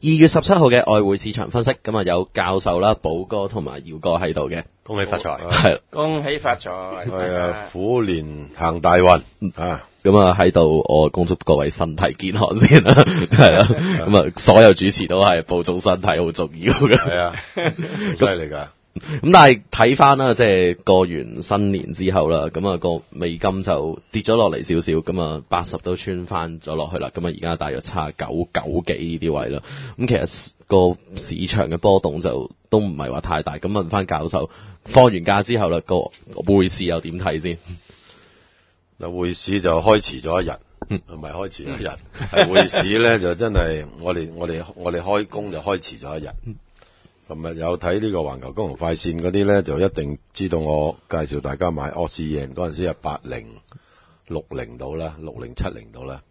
2月17號嘅外匯市場分析，咁啊有教授啦、寶哥同埋耀哥喺度嘅， 恭喜發財， 係恭喜發財， 係啊，虎年行大運啊！ 咁啊喺度，我恭祝各位身體健康先啦，係啦，咁啊所有主持都係保重身體好重要嘅， 係啊，犀利㗎。 咁但係睇翻啦，即係過完新年之後啦，咁啊個美金就跌咗落嚟少少，咁啊80都穿翻咗落去啦，咁啊而家大約79.9幾呢啲位啦。咁其實個市場嘅波動就都唔係話太大。咁問翻教授，放完假之後啦，個匯市又點睇先？ 嗱，匯市就開遲咗一日，唔係開遲一日，係匯市咧就真係我哋開工就開遲咗一日。琴日有睇呢個環球金融快線嗰啲咧，就一定知道我介紹大家買澳紙元嗰陣時係8060到啦，6070到啦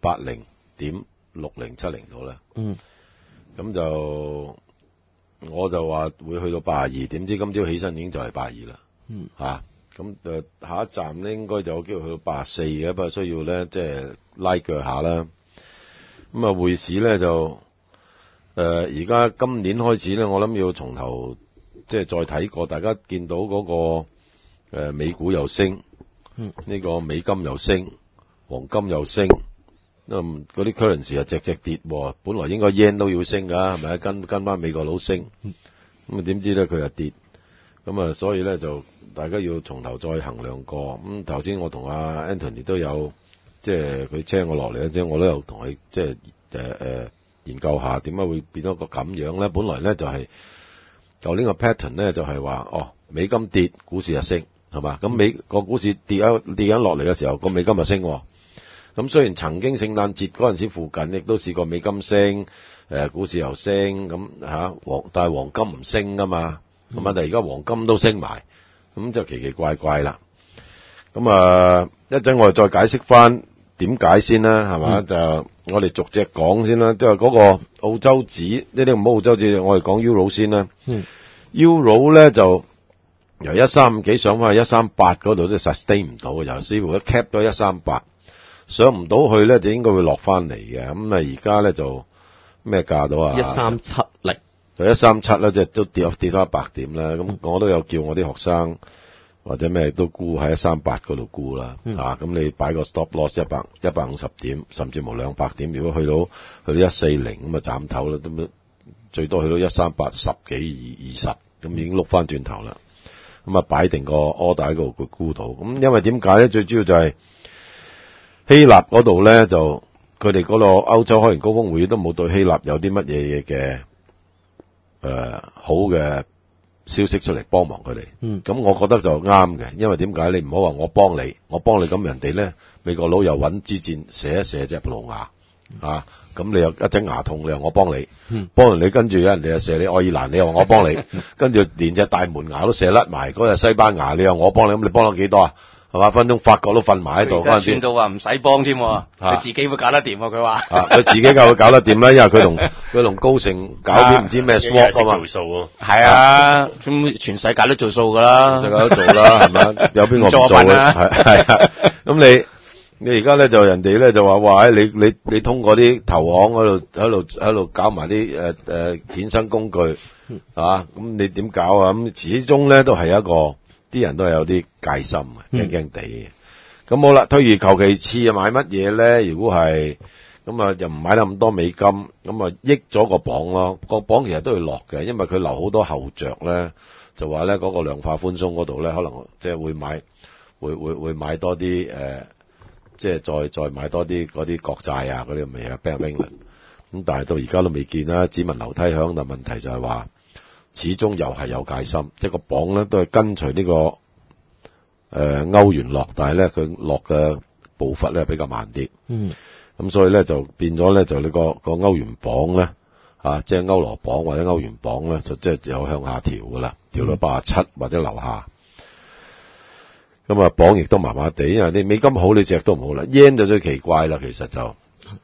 ，80.6070到啦。咁就我就話會去到82，點知今朝起身已經就係82啦。咁下一站咧應該就有機會去到84嘅，不過需要咧即係拉鋸下啦。咁啊匯市咧就而家今年開始咧，我諗要從頭即係再睇過，大家見到嗰個美股又升，呢個美金又升，黃金又升，嗰啲 currency 啊隻跌，本來應該 yen 都要升㗎，係咪？跟翻美國佬升，咁啊點知咧佢又跌，咁啊所以咧就大家要從頭再衡量過。咁頭先我同阿 Anthony 都有即係佢車我落嚟，即係我都有同佢即係研究下點解會變咗個咁樣咧？本來咧就係舊年個 pattern 咧就係話美金跌，股市就升，係嘛？咁美個股市跌緊落嚟嘅時候，個美金就升。咁雖然曾經聖誕節嗰陣時附近亦都試過美金升，股市又升，咁但係黃金唔升噶嘛。咁問題而家黃金都升埋，咁就奇奇怪怪啦。咁一陣我哋再解釋翻點解先啦，係嘛？就我哋逐隻講先啦，即係嗰個澳洲紙，呢啲唔好澳洲紙，我哋講 Euro 先啦。Euro 咧就由135幾上翻去138嗰度，即係 sustain 唔到嘅，由似乎一 cap 咗138，上唔到去咧就應該會落翻嚟嘅。咁而家咧就咩價到啊 ？1370， 就137啦，即係都跌咗100點啦。咁我都有叫我啲學生或者咩都沽喺138嗰度沽啦，咁你擺個 stop loss 150點，甚至乎200點。如果去到140咁啊斬頭啦，咁最多去到13810幾20，咁已經碌翻轉頭啦。咁啊擺定個 order 喺度佢沽到。咁因為點解咧？最主要就係希臘嗰度咧，就佢哋嗰個歐洲開完高峰會都冇對希臘有啲乜嘢嘅好嘅消息出嚟幫忙佢哋，咁我覺得就啱嘅，因為點解？你唔好話我幫你咁人哋咧，美國佬又揾支箭射一射隻葡萄牙，咁你又一隻牙痛，你又我幫你，幫完你跟住有人哋又射你愛爾蘭，你又話我幫你，跟住連隻大門牙都射甩埋，嗰隻西班牙你又我幫你，咁你幫咗幾多啊？係嘛？分鐘法國都瞓埋喺度，嗰陣時算到話唔使幫添，佢自己會搞得掂，佢話。 佢自己會搞得掂啦，因為佢同高盛搞啲唔知咩 swap 啊嘛。 做數喎。 係啊，咁全世界都做數噶啦。 全世界都做啦，係咪？有邊個唔做咧？係啊。咁你而家咧就人哋咧就話哇，你通過啲投行喺度搞埋啲衍生工具，咁你點搞啊？咁始終咧都係一個。啲人都係有啲戒心嘅，驚驚地嘅。咁好啦，退而求其次啊，買乜嘢咧？如果係咁啊，又唔買得咁多美金，咁啊益咗個鎊咯。個鎊其實都要落嘅，因為佢留好多後着咧，就話咧嗰個量化寬鬆嗰度咧，可能即係會買多啲即係再買多啲嗰啲國債啊嗰啲咁嘅嘢 Bank of England。咁但係到而家都未見啦，只聞樓梯響，但問題就係話。始終又係有戒心，即係個鎊咧都係跟隨呢個歐元落，但係咧佢落嘅步伐咧比較慢啲。咁所以咧就變咗咧就你個歐元鎊咧即係歐羅鎊或者歐元鎊咧就即係有向下調噶啦，調到87或者樓下。咁啊鎊亦都麻麻地，因為你美金好你隻都唔好啦。yen 就最奇怪啦，其實就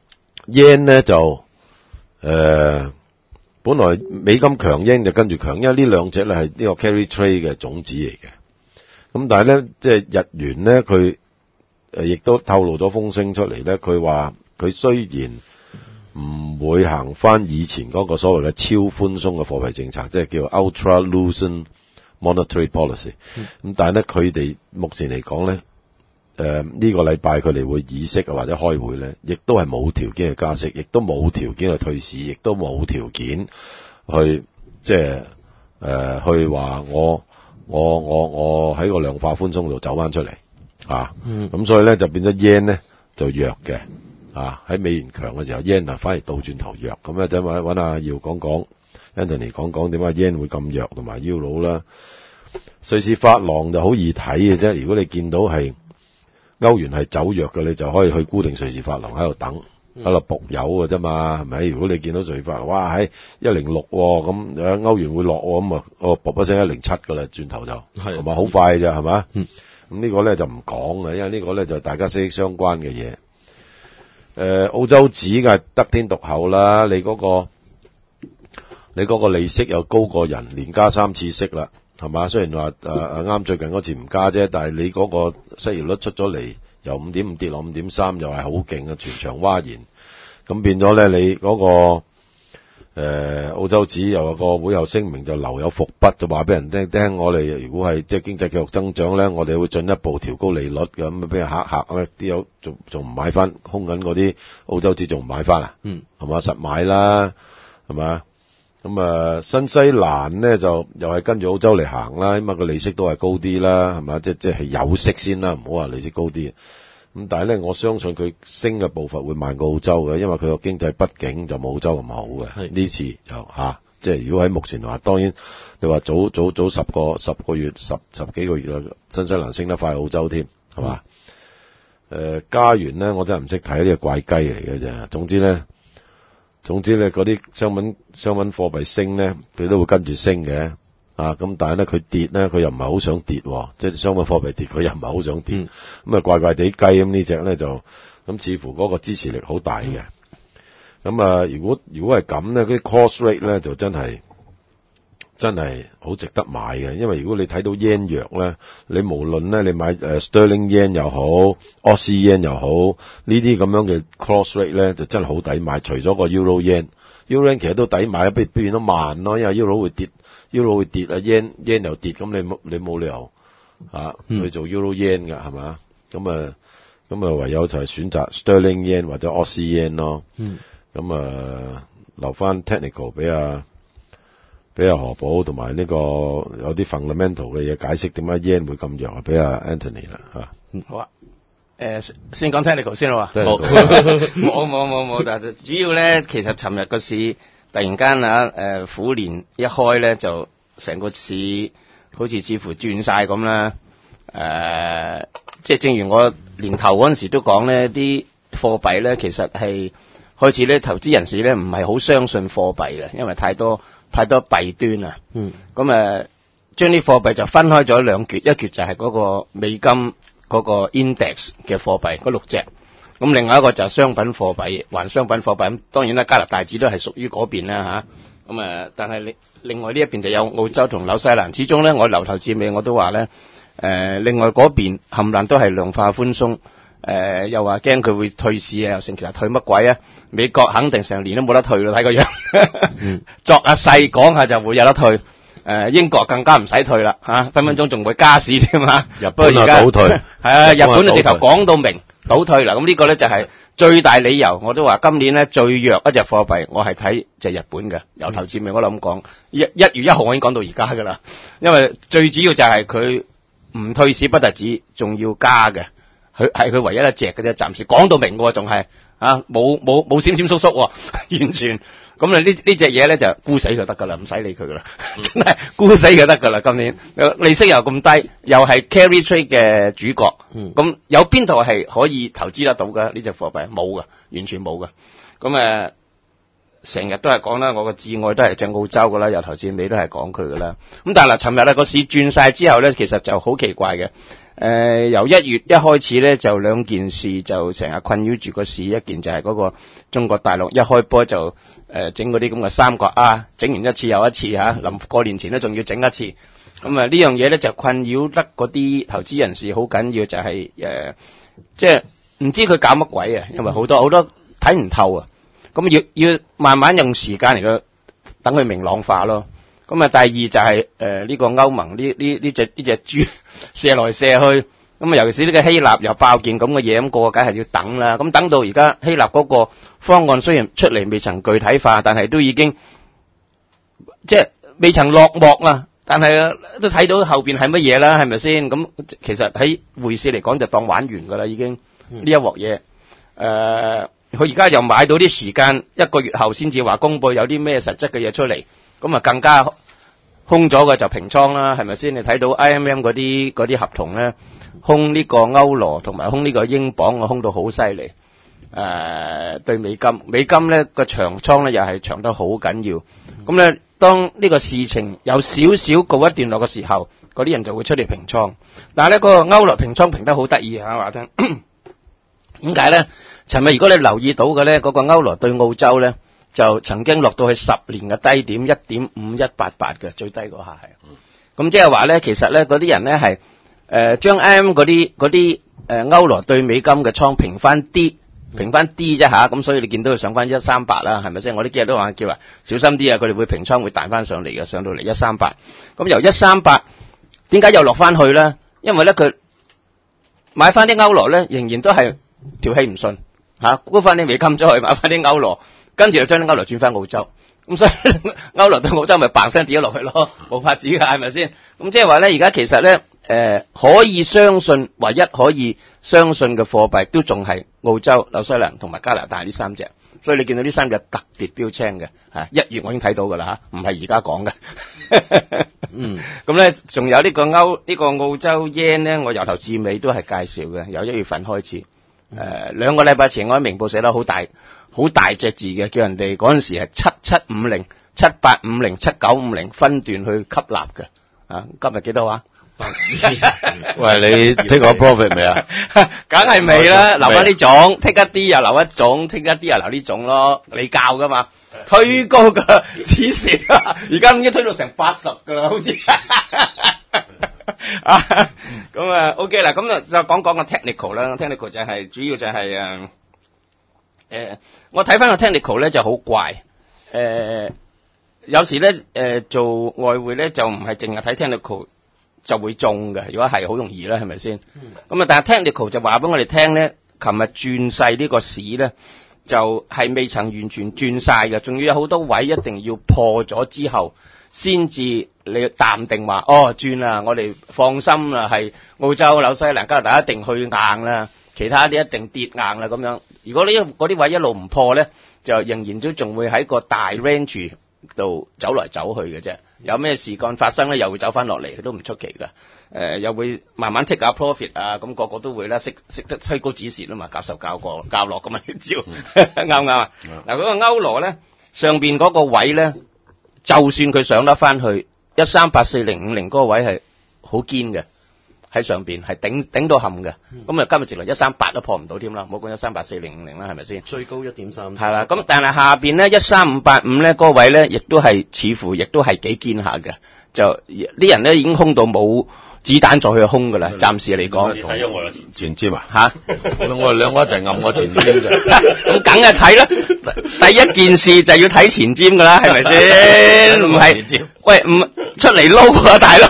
yen 咧就本來美金強英就跟住強，因為呢兩隻咧係呢個 carry trade 嘅種子嚟嘅。咁但係咧，即係日元咧，佢亦都透露咗風聲出嚟咧。佢話佢雖然唔會行翻以前嗰個所謂嘅超寬鬆嘅貨幣政策，即係叫 ultra loosened monetary policy。咁但係咧，佢哋目前嚟講咧，呢個禮拜佢哋會議息或者開會咧，亦都係冇條件去加息，亦都冇條件去退市，亦都冇條件去即係去話我喺個量化寬鬆度走翻出嚟啊。咁所以咧就變咗 yen 咧就弱嘅。喺美元強嘅時候 yen 反而倒轉頭弱，咁咧就揾阿耀講 Anthony 講點解 yen 會咁弱，同埋 Euro 啦。瑞士法郎就好易睇嘅啫，如果你見到係歐元係走弱嘅，你就可以去固定瑞士法郎喺度等，喺度搏油嘅啫嘛，係咪？如果你見到瑞士法郎哇喺106咁，歐元會落咁啊，我搏一聲107㗎啦，轉頭就同埋好快嘅啫，係嘛？咁呢個咧就唔講嘅，因為呢個咧就大家息息相關嘅嘢。澳洲紙嘅得天獨厚啦，你嗰個利息又高過人，連加3次息啦，係嘛？雖然話啱最近嗰次唔加啫，但係你嗰個失業率出咗嚟，由 5.5 跌落 5.3，又係好勁嘅，全場譁然。咁變咗咧，你嗰個澳洲紙又有個會後聲明就留有伏筆，就話俾人聽，我哋如果係即係經濟繼續增長咧，我哋會進一步調高利率咁，俾人嚇咧，啲友仲唔買翻空緊嗰啲澳洲紙仲唔買翻啊？係嘛，實買啦，係嘛？咁新西蘭咧就又係跟住澳洲嚟行啦，因為個利息都係高啲啦，係嘛？即係有息先啦，唔好話利息高啲。咁但係咧，我相信佢升嘅步伐會慢過澳洲嘅，因為佢個經濟畢竟就冇澳洲咁好嘅。呢次就即係如果喺目前話，當然你話早10個月、十幾個月啦，新西蘭升得快澳洲添，係嘛？加元咧，我真係唔識睇，呢個怪雞嚟嘅啫。總之咧，嗰啲商品貨幣升咧，佢都會跟住升嘅。咁但係咧佢跌咧，佢又唔係好想跌，即係商品貨幣跌，佢又唔係好想跌，咁怪怪地雞咁呢隻咧就咁似乎嗰個支持力好大嘅。咁如果係咁咧，嗰啲 cross rate 咧就真係好值得買嘅，因為如果你睇到 yen 弱咧，你無論咧你買sterling yen 又好 Aussie yen 又好，呢啲咁樣嘅 cross rate 咧就真係好抵買。除咗個 euro yen 其實都抵買，不如變咗慢咯，因為 euro 會跌啊 yen 又跌，咁你冇理由去做 euro yen 㗎，係嘛？咁唯有就係選擇 sterling yen 或者 Aussie yen 咯。留翻 technical 俾阿何寶同埋呢個有啲 fundamental 嘅嘢解釋點解 yen 會咁弱，俾阿 Anthony 啦嚇。 好啊。先講 technical 先啦喎。冇，但係主要咧，其實尋日個市突然間虎年一開咧，就成個市好似似乎轉晒咁啦。即係正如我年頭嗰陣時都講咧，啲貨幣咧其實係開始咧，投資人士咧唔係好相信貨幣啦，因為太多弊端啦。咁將啲貨幣就分開咗兩橛，一橛就係嗰個美金嗰個 index 嘅貨幣嗰6隻，咁另外一個就係商品貨幣，還商品貨幣。咁當然啦，加拿大紙都係屬於嗰邊啦嚇。咁但係另外呢一邊就有澳洲同紐西蘭。始終咧，我由頭至尾我都話咧，另外嗰邊冚唪唥都係量化寬鬆，又話驚佢會退市啊，又成其實退乜鬼啊？美國肯定成年都冇得退咯，睇個樣。作下勢講下就會有得退。英國更加唔使退啦分分鐘仲會加市添嘛。 日本啊倒退， 日本就直頭講到明倒退啦。咁呢個咧就係最大理由。我都話今年咧最弱一隻貨幣，我係睇就日本嘅。由頭至尾我諗講1月1號我已經講到而家噶啦，因為最主要就係佢唔退市不特止，仲要加嘅。佢唯一一隻嘅啫，暫時講到明喎，仲係冇閃閃縮縮完全。咁呢隻嘢咧就沽死佢得噶啦，唔使理佢噶啦，真係沽死佢得噶啦。今年利息又咁低，又係 carry trade 嘅主角，咁有邊度係可以投資得到嘅呢隻貨幣？冇噶，完全冇噶。咁成日都係講啦，我個至愛都係隻澳洲噶啦，由頭至尾都係講佢噶啦。咁但係嗱，尋日個市轉晒之後咧，其實就好奇怪嘅。由1月一開始咧，就兩件事就成日困擾住個市。一件就係嗰個中國大陸一開波就整嗰啲咁嘅三角整完一次又一次臨過年前咧仲要整一次。咁呢樣嘢咧就困擾得嗰啲投資人士好緊要，就係即係唔知佢搞乜鬼啊，因為好多睇唔透啊。 咁要慢慢用時間嚟到等佢明朗化咯。咁啊，第二就係呢個歐盟呢隻豬射來射去，咁啊尤其是呢個希臘又爆件咁嘅嘢，咁個梗係要等啦。咁等到而家希臘嗰個方案雖然出嚟未曾具體化，但係都已經即係未曾落幕啊。但係都睇到後邊係乜嘢啦，係咪先？咁其實喺匯市嚟講就當玩完噶啦，已經呢一鑊嘢。佢而家又買到啲時間，一個月後先至話公佈有啲咩實質嘅嘢出嚟，咁啊更加空咗嘅就平倉啦，係咪先？你睇到 IMM 嗰啲合同咧，空呢個歐羅同埋空呢個英鎊，空到好犀利。對美金咧個長倉咧又係長得好緊要。咁咧當呢個事情有少少告一段落嘅時候，嗰啲人就會出嚟平倉。但係咧個歐羅平倉平得好得意嚇，話聽點解咧？尋日如果你留意到嘅咧，嗰個歐羅對澳洲咧就曾經落到去10年嘅低點1.5188嘅最低嗰下係。咁即係話咧，其實咧嗰啲人咧係將 IM 嗰啲歐羅對美金嘅倉平翻啲啫嚇。咁所以你見到佢上翻138啦，係咪先？我呢幾日都話叫話小心啲啊，佢哋會平倉會彈翻上嚟嘅，上到嚟138。咁由138點解又落翻去咧？因為咧佢買翻啲歐羅咧，仍然都係條氣唔順嚇，沽翻啲美金咗去買翻啲歐羅，跟住就將啲歐羅轉翻澳洲。咁所以歐羅對澳洲咪嘭聲跌咗落去咯，冇法子㗎，係咪先？咁即係話咧，而家其實咧可以相信，唯一可以相信嘅貨幣都仲係澳洲、紐西蘭同埋加拿大呢三隻。所以你見到呢三隻特別標青嘅，1月我已經睇到㗎啦嚇，唔係而家講嘅。咁咧仲有呢個澳洲 yen 咧，我由頭至尾都係介紹嘅，由1月份開始。2個禮拜前我喺明報寫得好大隻字嘅，叫人哋嗰陣時係7750、7850、7950分段去吸納嘅。今日幾多話？ 喂，你 take 個 profit 未啊？ 梗係未啦，留翻呢種 take 一啲又留一種 take 一啲又留呢種咯。你教噶嘛？推高噶黐線啊！而家已經推到成80噶啦，好似。咁啊 OK 啦，咁就講個 technical 啦。technical 就係主要就係我睇翻個 technical 咧就好怪。有時咧做外匯咧就唔係淨係睇 technical 就會中嘅，如果係好容易啦，係咪先？咁啊，但係 technical 就話俾我哋聽咧，琴日轉勢呢個市咧就係未曾完全轉晒嘅，仲要有好多位一定要破咗之後，先至你淡定話轉啦，我哋放心啦，係澳洲、紐西蘭、加拿大一定去硬啦，其他啲一定跌硬啦咁樣。如果嗰啲位一路唔破咧，就仍然都仲會喺個大 range 度走來走去嘅啫。有咩事幹發生咧，又會走翻落嚟，佢都唔出奇噶。又會慢慢 take 下 profit 啊，咁個個都會啦，識得推高止蝕啊嘛，教授教落咁嘛招，啱唔啱啊？嗱，嗰個歐羅咧上邊嗰個位咧，就算佢上得翻去1384050嗰個位係好堅嘅，喺上邊係頂到冚嘅。咁啊今日直來138都破唔到添啦，唔好講1384050啦，係咪先？ 最高1.3 係啦，咁但係下邊咧13555咧嗰個位咧，亦都係似乎亦都係幾堅下嘅，就啲人咧已經空到冇子彈再去空噶啦，暫時嚟講。 你睇咗我前瞻啊？ 嚇！ 我哋兩個一齊暗我前瞻啫。 咁梗係睇啦，第一件事就要睇前瞻噶啦，係咪先？唔係，喂，唔出嚟撈啊，大佬！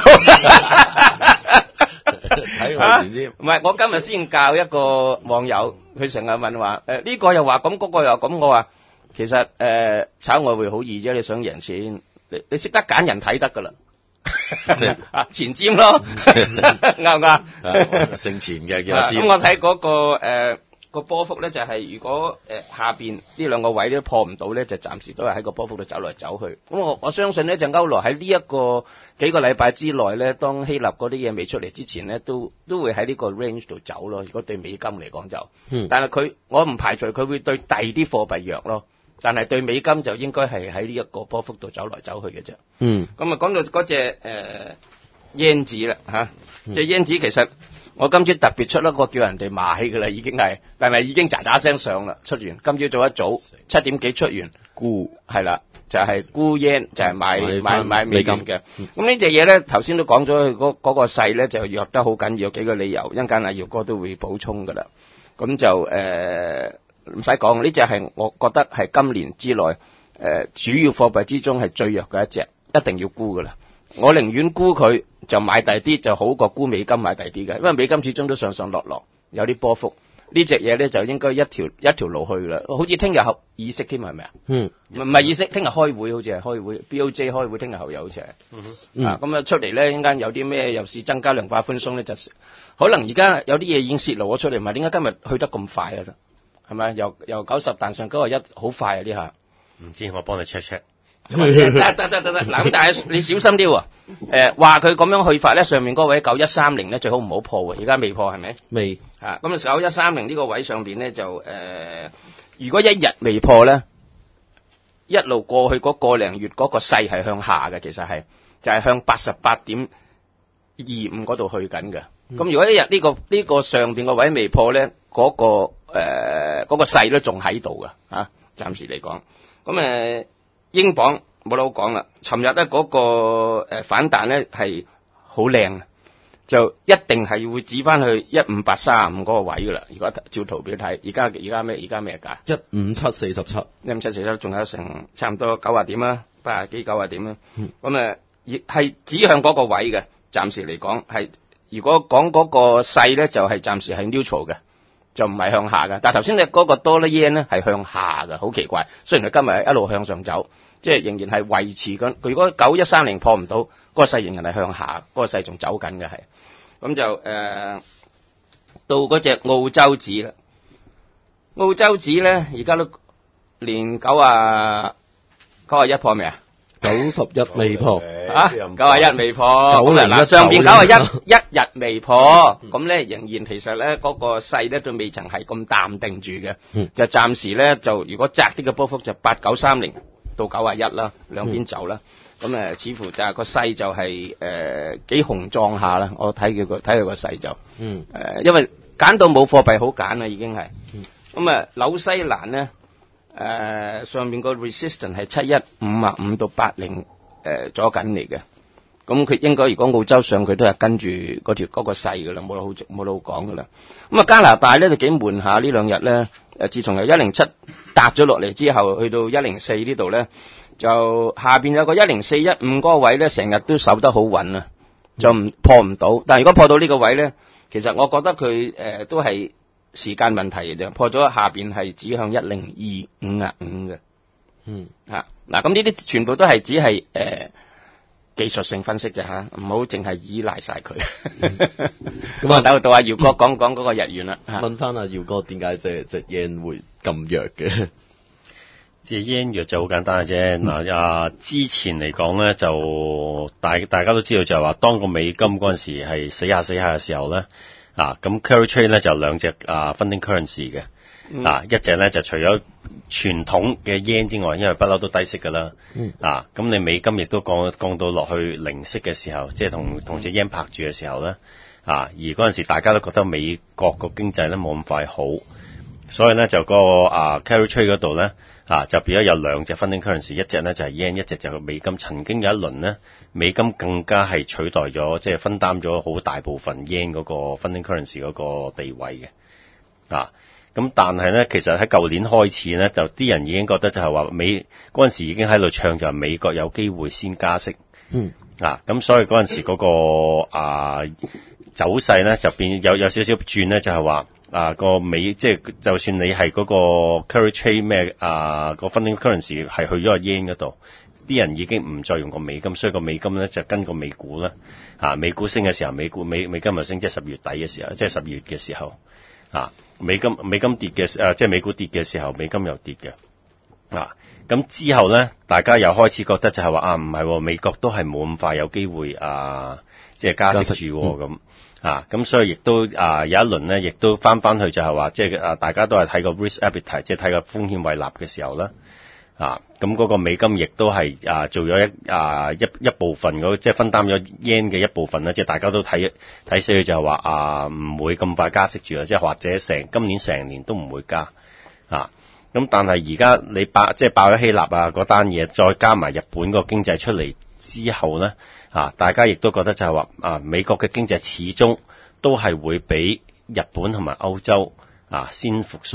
睇我前瞻。唔係，我今日先教一個網友，佢成日問話，呢個又話咁，嗰個又咁，我話其實炒外匯好易啫，你想贏錢，你識得揀人睇得噶啦。前瞻咯，啱唔啱？ 姓錢嘅叫咁我睇嗰個波幅咧，就係如果下邊呢兩個位都破唔到咧，就暫時都係喺個波幅度走來走去。咁我相信呢就歐羅喺呢一個幾個禮拜之內咧，當希臘嗰啲嘢未出嚟之前咧，都會喺呢個 range 度走咯。如果對美金嚟講就，但係我唔排除佢會對第二啲貨幣弱咯。但係對美金就應該係喺呢一個波幅度走來走去嘅啫。咁啊講到嗰隻yen紙啦嚇，隻yen紙其實我今朝特別出一個叫人哋買嘅啦，已經係，但係已經喳喳聲上啦，出完今朝早一早7點幾出完，沽係啦，就係沽 yen 就係買美金嘅。咁呢隻嘢咧頭先都講咗，嗰個勢咧就弱得好緊要，有幾個理由，一陣間阿耀哥都會補充噶啦。咁就唔使講，呢隻係我覺得係今年之內主要貨幣之中係最弱嘅一隻，一定要沽噶啦。我寧願沽佢就買第啲，就好過沽美金買第啲嘅，因為美金始終都上上落落，有啲波幅。呢隻嘢咧就應該一條路去啦，好似聽日議息添係咪啊？唔係議息，聽日開會好似係開會 ，BOJ 開會，聽日後日好似係。咁啊出嚟咧，陣間有啲咩又是增加量化寬鬆咧，就可能而家有啲嘢已經泄露咗出嚟，唔係點解今日去得咁快啊？係咪？由90彈上91，好快啊！呢下唔知我幫你 check。 得，嗱咁但係你小心啲喎，話佢咁樣去法咧，上面嗰位9130咧最好唔好破喎，而家未破係咪？ 未啊，咁9130呢個位上邊咧就如果一日未破咧，一路過去嗰個零月嗰個勢係向下嘅，其實係就係向88.25嗰度去緊嘅。咁如果一日呢個上邊個位未破咧，嗰個勢咧仲喺度嘅啊，暫時嚟講，咁英鎊冇得好講啦，尋日咧嗰個反彈咧係好靚，就一定係會指翻去15835嗰個位噶啦。如果照圖表睇，而家咩價 ？15747， 15747仲有成差唔多90點啦，80幾90點啦。咁係指向嗰個位嘅，暫時嚟講係。如果講嗰個勢咧，就係暫時係 neutral 嘅。就唔係向下嘅，但係頭先你嗰個dollar yen咧係向下嘅，好奇怪。雖然佢今日一路向上走，即係仍然係維持緊。佢如果9130破唔到，嗰個勢仍然係向下，嗰個勢仲走緊嘅係。咁就到嗰隻澳洲紙啦。澳洲紙咧而家都連91破未啊 ？91未破啊，91未破。嗱，上邊91一日未破，咁咧仍然其實咧嗰個勢咧都未曾係咁淡定住嘅，就暫時咧就如果窄啲嘅波幅就8930到91啦，兩邊走啦。咁似乎就係個勢就係幾雄壯下啦。我睇佢個勢就，因為揀到冇貨幣好揀啦，已經係。咁紐西蘭咧。上面個 resistance 係7155到80左緊嚟嘅，咁佢應該如果澳洲上佢都係跟住嗰個勢噶啦，冇得好講噶啦。咁加拿大咧就幾悶下呢兩日咧，自從由107搭咗落嚟之後，去到104呢度咧，就下邊有個10415嗰個位咧，成日都守得好穩啊，就破唔到。但係如果破到呢個位咧，其實我覺得佢都係時間問題嘅啫，破咗下邊係指向10255嘅。嗱，咁呢啲全部都係只係技術性分析啫吓，唔好淨係依賴晒佢。咁到阿姚哥講嗰個日元啦。 問翻阿姚哥，點解隻 yen 會咁弱嘅？ 即係 yen 弱就好簡單嘅啫。嗱，之前嚟講咧，就大家都知道就係話，當個美金嗰陣時係死下嘅時候咧。咁 carry trade 咧就兩隻funding currency 嘅，一隻咧就除咗傳統嘅 yen 之外，因為不嬲都低息噶啦，咁你美金亦都降到落去零息嘅時候，即係同隻 yen 拍住嘅時候咧，而嗰陣時大家都覺得美國個經濟咧冇咁快好，所以咧就個carry trade 嗰度咧就變咗有兩隻 funding currency， 一隻咧就係 yen， 一隻就係美金。曾經有一輪咧，美金更加係取代咗，即係分擔咗好大部分 yen 嗰個 funding currency 嗰個地位嘅。咁但係咧，其實喺舊年開始咧，就啲人已經覺得就係話嗰陣時已經喺度唱就係美國有機會先加息。咁所以嗰陣時嗰個走勢咧就變有少少轉咧，就係話個美即係就算你係嗰個 carry trade 咩個 funding currency 係去咗個 yen 嗰度，啲人已經唔再用個美金，所以個美金咧就跟個美股啦。美股升嘅時候，美金就升，即係10月底嘅時候，即係10月嘅時候。美金跌嘅即係美股跌嘅時候，美金又跌嘅。咁之後咧，大家又開始覺得就係話唔係，美國都係冇咁快有機會即係加息住咁。咁所以亦都有一輪咧，亦都翻去就係話，即係大家都係睇個 risk appetite，即係睇個風險胃納嘅時候啦。咁嗰個美金亦都係做咗一部分即係分擔咗 yen 嘅一部分啦。即係大家都睇死佢就係話唔會咁快加息住啦，即係或者今年成年都唔會加。咁但係而家你爆咗希臘嗰單嘢，再加埋日本個經濟出嚟之後咧，大家亦都覺得就係話美國嘅經濟始終都係會比日本同埋歐洲先復甦，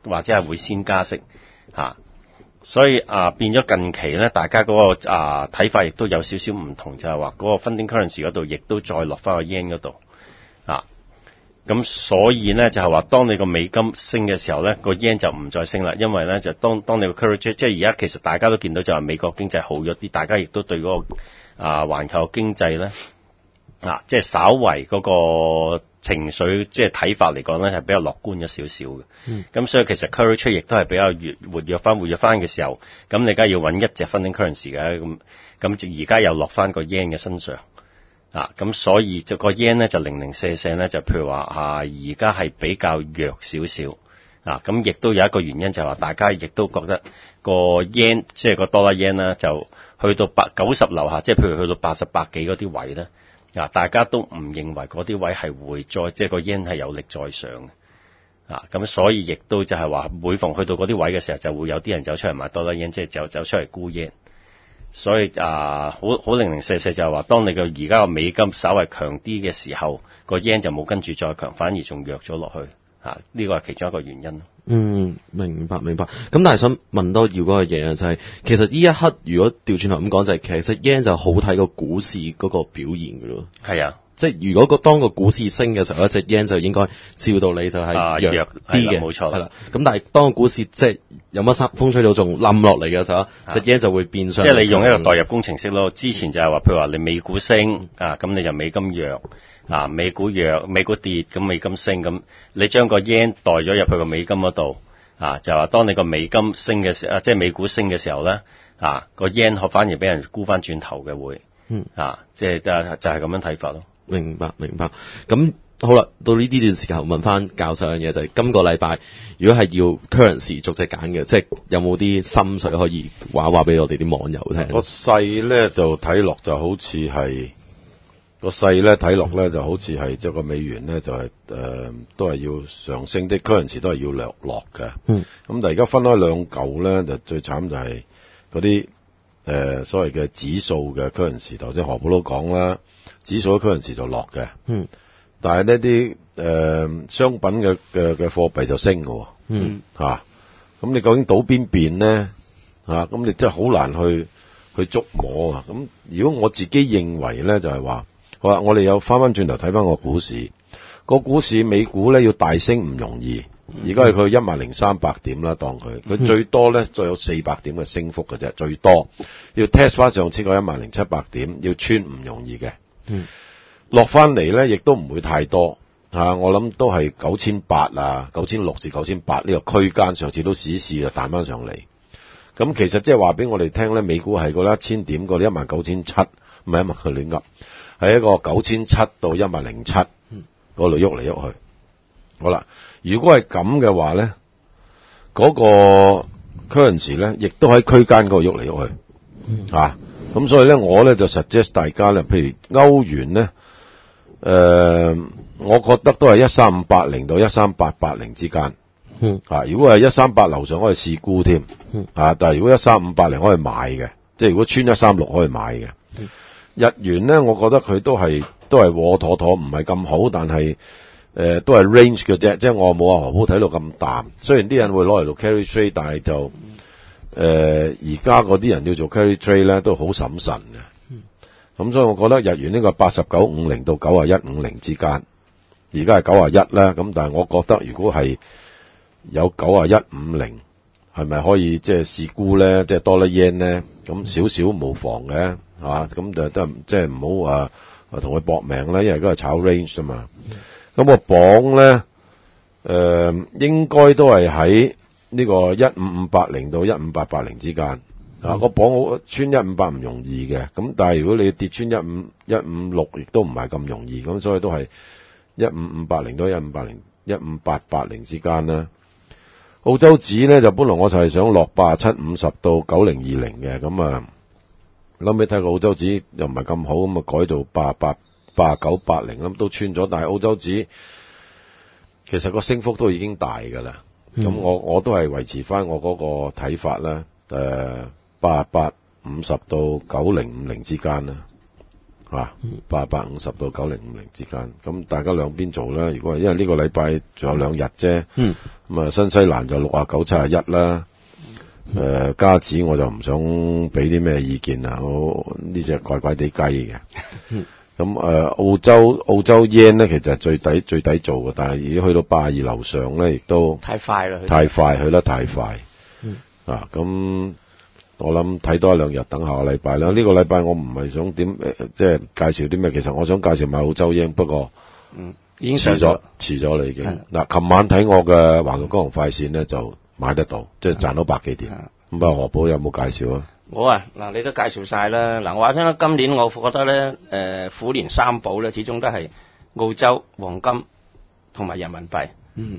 或者係會先加息所以變咗近期咧，大家嗰個睇法亦都有少少唔同，就係話嗰個 funding currency 嗰度亦都再落翻個 yen 嗰度咁所以咧就係話，當你個美金升嘅時候咧，個 yen 就唔再升啦，因為咧就當你個 currency 即係而家其實大家都見到就係美國經濟好咗啲，大家亦都對嗰個環球經濟咧即係稍為嗰個情緒即係睇法嚟講咧係比較樂觀咗少少嘅。咁所以其實 currency 亦都係比較活躍翻嘅時候，咁你梗係要揾一隻 funding currency 嘅，咁而家又落翻個 yen 嘅身上。咁所以就個 yen 咧就零零舍舍咧，就譬如話而家係比較弱少少咁亦都有一個原因就係話大家亦都覺得個 yen 即係個dollar yen 啦，就去到90樓下，即係譬如去到88幾嗰啲位咧大家都唔認為嗰啲位係會再即係個 yen 係有力再上嘅咁所以亦都就係話每逢去到嗰啲位嘅時候，就會有啲人走出嚟買 dollar yen， 即係走出嚟沽 yen。所以好零零舍舍就係話，當你個而家個美金稍為強啲嘅時候，個 yen 就冇跟住再強，反而仲弱咗落去呢個係其中一個原因。 明白。咁但係想問多要嗰個嘢就係，其實呢一刻如果調轉頭咁講就係，其實 yen 就好睇個股市嗰個表現㗎咯。 係啊。 即係如果當個股市升嘅時候，一隻 yen 就應該照道理就係弱啲嘅， 冇錯。係啦。 咁但係當個股市即係有乜風吹到仲冧落嚟嘅時候，隻 yen 就會變相。 即係你用一個代入工程式咯。之前就係話，譬如話你美股升咁你就美金弱美股弱，美股跌，咁美金升，咁你將個 yen 代咗入去個美金嗰度就係話當你個美金升嘅時候，即係美股升嘅時候咧個 yen 反而俾人沽翻轉頭嘅會即係就係咁樣睇法咯。 明白。咁好啦，到呢啲段時間問翻教授樣嘢就係，今個禮拜如果係要 currency 逐隻揀嘅，即係有冇啲心水可以話俾我哋啲網友聽？ 個勢咧就睇落就好似係個勢咧睇落咧就好似係即係個美元咧就係都係要上升，啲 currency 都係要略落嘅。咁但係而家分開兩嚿咧，就最慘就係嗰啲所謂嘅指數嘅 currency， 頭先何寶都講啦。指數嘅 currency 就落嘅，但係呢啲商品嘅貨幣就升嘅，咁你究竟倒邊邊咧？咁你真係好難去捉摸啊！咁如果我自己認為咧，就係話，好啦，我哋有翻轉頭睇翻個股市，美股咧要大升唔容易，而家係佢10,300點啦，當佢最多咧再有400點嘅升幅嘅啫，最多要 test 翻上次個10,700點，要穿唔容易嘅。落翻嚟咧，亦都唔會太多我諗都係9,800 9,600至9,800呢個區間，上次都試就彈翻上嚟。咁其實即係話俾我哋聽咧，美股係個1000點個19,700，唔係佢亂噏，係一個9,700到10,700嗰度喐嚟喐去。好啦，如果係咁嘅話咧，嗰個 currency 咧，亦都喺區間嗰度喐嚟喐去咁所以咧，我咧就 suggest 大家咧，譬如歐元咧，我覺得都係13,580到13,880之間。如果係13,800樓上可以試沽添。但係如果13,580可以買嘅，即係如果穿136可以買嘅。日元咧，我覺得佢都係妥妥，唔係咁好，但係都係 range 嘅啫，即係我冇何寶睇到咁淡。雖然啲人會攞嚟做 carry trade， 但係就而家嗰啲人要做 carry trade 咧，都好審慎嘅。咁所以我覺得日元呢個89.50到91.50之間，而家係91啦。咁但係我覺得如果係有91.50，係咪可以即係試沽咧？即係多啦 yen 咧，咁少少無妨嘅，咁就得即係唔好同佢搏命啦，因為而家係炒 range 啊嘛。咁個磅咧，應該都係喺呢個15,580到15,880之間。個磅穿1500唔容易嘅，咁但係如果你跌穿156，亦都唔係咁容易，咁所以都係15,580到15,880之間啦。澳洲紙咧就本來我就係想落87.50到90.20嘅，咁後尾睇個澳洲紙又唔係咁好，咁改到89.80咁都穿咗，但係澳洲紙其實個升幅都已經大㗎啦。咁我都係維持翻我嗰個睇法啦，88.50到90.50之間啦。 8850到9050之間，咁大家兩邊做啦。如果係因為呢個禮拜仲有2日啫，咁啊新西蘭就69-71啦。加指我就唔想俾啲咩意見啦，我呢隻怪怪地雞嘅。咁澳洲 yen 咧，其實係最抵做嘅，但係已經去到82樓上咧，亦都太快啦， 去得太快。咁我諗睇多1-2日，等下個禮拜啦。呢個禮拜我唔係想即係介紹啲咩，其實我想介紹買澳洲 yen，不過已經遲咗啦已經。嗱，琴晚睇我嘅環球金融快線咧，就買得到，即係賺到100幾點。咁啊，何寶有冇介紹啊？ 我嗱，你都介紹晒啦。嗱，我話聽啦，今年我覺得咧，虎年三寶咧，始終都係澳洲黃金同埋人民幣。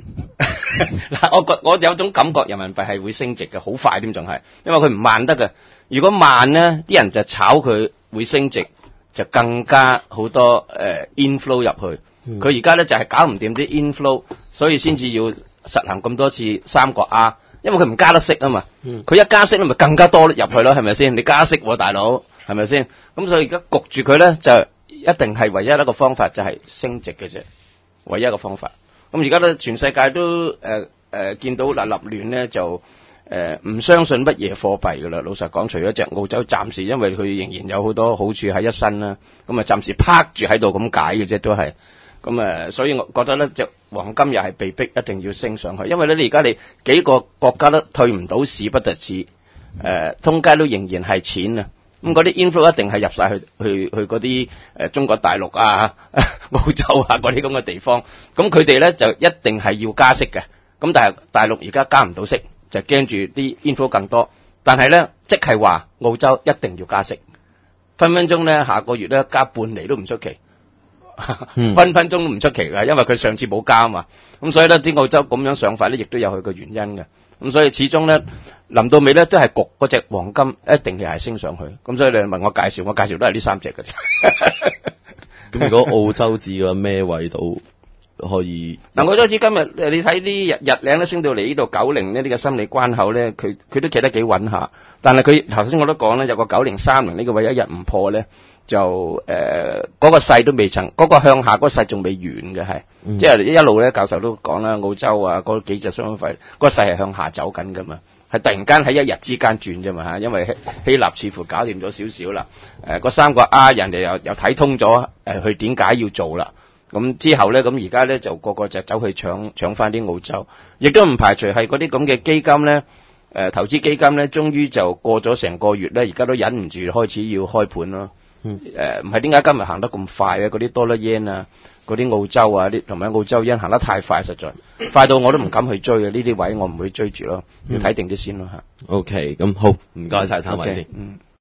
嗱，我有種感覺，人民幣係會升值嘅，好快添，仲係，因為佢唔慢得嘅。如果慢咧，啲人就炒佢會升值，就更加好多inflow 入去。佢而家咧就係搞唔掂啲 inflow，所以先至要實行咁多次三角 R。因為佢唔加得息啊嘛，佢一加息咧咪更加多入去咯，係咪先？你加息喎，大佬，係咪先？咁所以而家焗住佢咧，就一定係唯一一個方法就係升值嘅啫，唯一一個方法。咁而家咧全世界都見到嗱立亂咧就唔相信乜嘢貨幣噶啦。老實講，除咗隻澳洲，暫時因為佢仍然有好多好處喺一身啦，咁啊暫時拍住喺度咁解嘅啫，都係。咁所以我覺得咧，隻黃金又係被逼一定要升上去，因為咧，你而家你幾個國家都退唔到市，不特止，通街都仍然係錢啊！咁嗰啲 inflow 一定係入晒去嗰啲中國大陸啊、澳洲啊嗰啲咁嘅地方，咁佢哋咧就一定係要加息嘅。咁但係大陸而家加唔到息，就驚住啲 inflow 更多。但係咧，即係話澳洲一定要加息，分分鐘咧下個月咧加半厘都唔出奇。分分鐘都唔出奇㗎，因為佢上次冇加嘛，咁所以咧啲澳洲咁樣上法咧，亦都有佢嘅原因嘅。咁所以始終咧，臨到尾咧都係焗嗰隻黃金一定係升上去。咁所以你問我介紹，都係呢3隻嘅啫。 咁如果澳洲紙嘅咩位度可以？ 嗱，澳洲紙今日你睇啲日領咧升到嚟呢度90呢啲嘅心理關口咧，佢都企得幾穩下。但係佢頭先我都講咧，有個9030呢個位一日唔破咧。就嗰個勢都未曾，嗰個向下嗰個勢仲未完嘅係，即係一路咧教授都講啦，澳洲啊嗰幾隻雙幣，嗰個勢係向下走緊噶嘛，係突然間喺一日之間轉啫嘛嚇，因為希臘似乎搞掂咗少少啦，嗰三個人哋又睇通咗，佢點解要做啦？咁之後咧，咁而家咧就個個就走去搶翻啲澳洲，亦都唔排除係嗰啲咁嘅基金咧，投資基金咧，終於就過咗成個月咧，而家都忍唔住開始要開盤咯。唔係點解今日行得咁快啊？嗰啲多啦 yen 啊，嗰啲澳洲啊，啲同埋澳洲 yen 行得太快，實在快到我都唔敢去追啊！呢啲位我唔會追住咯，要睇定啲先咯嚇。 OK，咁好，唔該晒3位先。